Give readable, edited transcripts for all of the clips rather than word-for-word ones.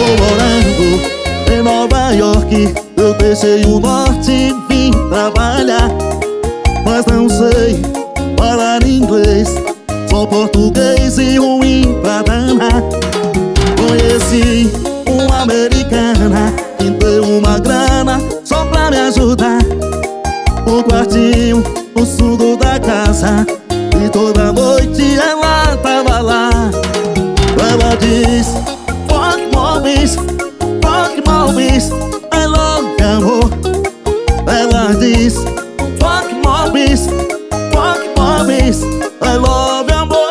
morando em Nova York, eu deixei o norte e vim trabalhar. Mas não sei falar inglês, só português e ruim pra danar. Conheci uma americana que deu uma grana só pra me ajudar. Um quartinho no fundo da casa e toda noite ela tava lá. Ela diz: fuck mommies, I love you, amor. Ela diz: fuck mommies, I love you, amor.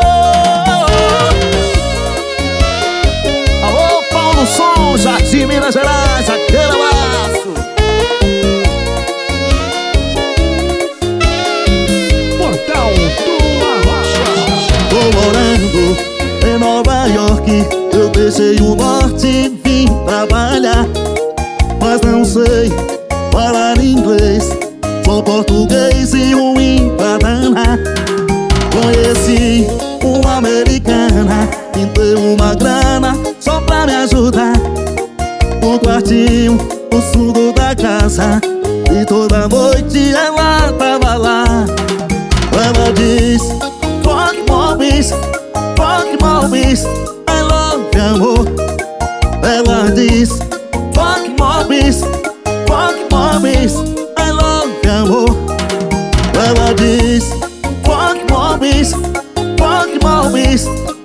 Alô, Paulo Som, Jardim, Minas Gerais, aquele abraço. Portal do Arrocha. Tô morando em Nova York, eu deixei o norte e vim trabalhar. Mas não sei falar inglês, só português e ruim pra danar. Conheci uma americana que deu uma grana só pra me ajudar. Um quartinho no fundo da casa e toda noite ela tava lá. Ela diz: fuck mommies, I love you, amor. Ela diz: fuck mommies, I love you, amor. Ela diz: fuck mommies,